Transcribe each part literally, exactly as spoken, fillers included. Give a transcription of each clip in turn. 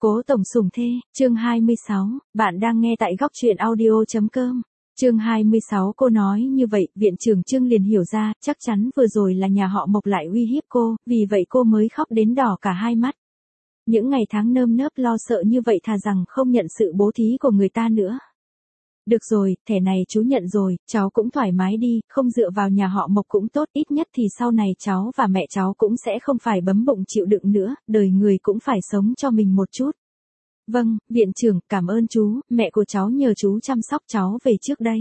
Cố tổng sủng thê, chương hai mươi sáu, bạn đang nghe tại góc truyện audio chấm com. Chương hai mươi sáu cô nói như vậy, viện trưởng Trương liền hiểu ra, chắc chắn vừa rồi là nhà họ Mộc lại uy hiếp cô, vì vậy cô mới khóc đến đỏ cả hai mắt. Những ngày tháng nơm nớp lo sợ như vậy thà rằng không nhận sự bố thí của người ta nữa. Được rồi, thẻ này chú nhận rồi, cháu cũng thoải mái đi, không dựa vào nhà họ Mộc cũng tốt, ít nhất thì sau này cháu và mẹ cháu cũng sẽ không phải bấm bụng chịu đựng nữa, đời người cũng phải sống cho mình một chút. Vâng, viện trưởng, cảm ơn chú, mẹ của cháu nhờ chú chăm sóc cháu về trước đây.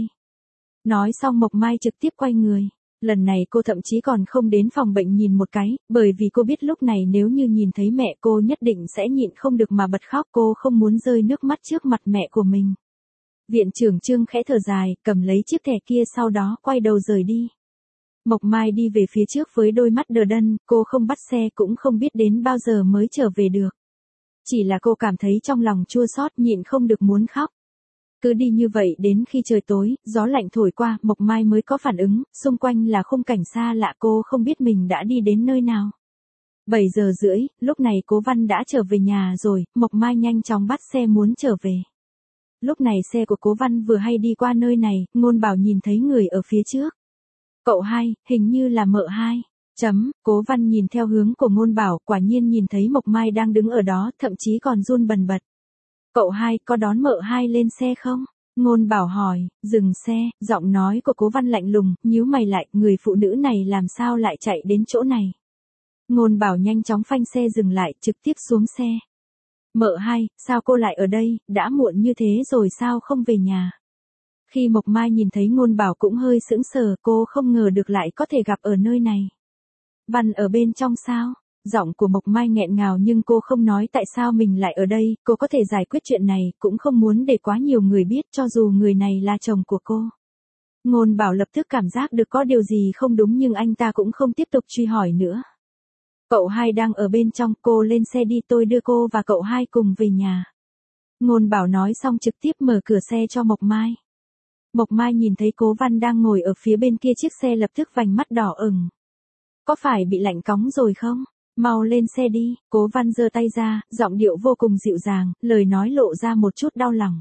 Nói xong Mộc Mai trực tiếp quay người. Lần này cô thậm chí còn không đến phòng bệnh nhìn một cái, bởi vì cô biết lúc này nếu như nhìn thấy mẹ cô nhất định sẽ nhịn không được mà bật khóc, cô không muốn rơi nước mắt trước mặt mẹ của mình. Viện trưởng Trương khẽ thở dài, cầm lấy chiếc thẻ kia sau đó quay đầu rời đi. Mộc Mai đi về phía trước với đôi mắt đờ đẫn, cô không bắt xe cũng không biết đến bao giờ mới trở về được. Chỉ là cô cảm thấy trong lòng chua xót nhịn không được muốn khóc. Cứ đi như vậy đến khi trời tối, gió lạnh thổi qua, Mộc Mai mới có phản ứng, xung quanh là khung cảnh xa lạ cô không biết mình đã đi đến nơi nào. bảy giờ rưỡi, lúc này Cố Văn đã trở về nhà rồi, Mộc Mai nhanh chóng bắt xe muốn trở về. Lúc này xe của Cố Văn vừa hay đi qua nơi này, Ngôn Bảo nhìn thấy người ở phía trước. Cậu hai, hình như là mợ hai. Chấm, Cố Văn nhìn theo hướng của Ngôn Bảo, quả nhiên nhìn thấy Mộc Mai đang đứng ở đó, thậm chí còn run bần bật. Cậu hai, có đón mợ hai lên xe không? Ngôn Bảo hỏi, dừng xe, giọng nói của Cố Văn lạnh lùng, nhíu mày lại, người phụ nữ này làm sao lại chạy đến chỗ này? Ngôn Bảo nhanh chóng phanh xe dừng lại, trực tiếp xuống xe. Mợ hai, sao cô lại ở đây, đã muộn như thế rồi sao không về nhà? Khi Mộc Mai nhìn thấy Ngôn Bảo cũng hơi sững sờ, cô không ngờ được lại có thể gặp ở nơi này. Văn ở bên trong sao? Giọng của Mộc Mai nghẹn ngào nhưng cô không nói tại sao mình lại ở đây, cô có thể giải quyết chuyện này, cũng không muốn để quá nhiều người biết cho dù người này là chồng của cô. Ngôn Bảo lập tức cảm giác được có điều gì không đúng nhưng anh ta cũng không tiếp tục truy hỏi nữa. Cậu hai đang ở bên trong, cô lên xe đi tôi đưa cô và cậu hai cùng về nhà. Ngôn Bảo nói xong trực tiếp mở cửa xe cho Mộc Mai. Mộc Mai nhìn thấy Cố Văn đang ngồi ở phía bên kia chiếc xe lập tức vành mắt đỏ ửng. Có phải bị lạnh cóng rồi không? Mau lên xe đi, Cố Văn giơ tay ra, giọng điệu vô cùng dịu dàng, lời nói lộ ra một chút đau lòng.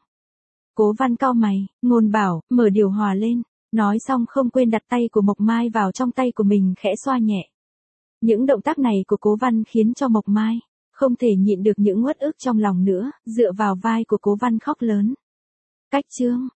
Cố Văn cau mày, Ngôn Bảo, mở điều hòa lên, nói xong không quên đặt tay của Mộc Mai vào trong tay của mình khẽ xoa nhẹ. Những động tác này của Cố Văn khiến cho Mộc Mai không thể nhịn được những uất ức trong lòng nữa, dựa vào vai của Cố Văn khóc lớn. Cách chương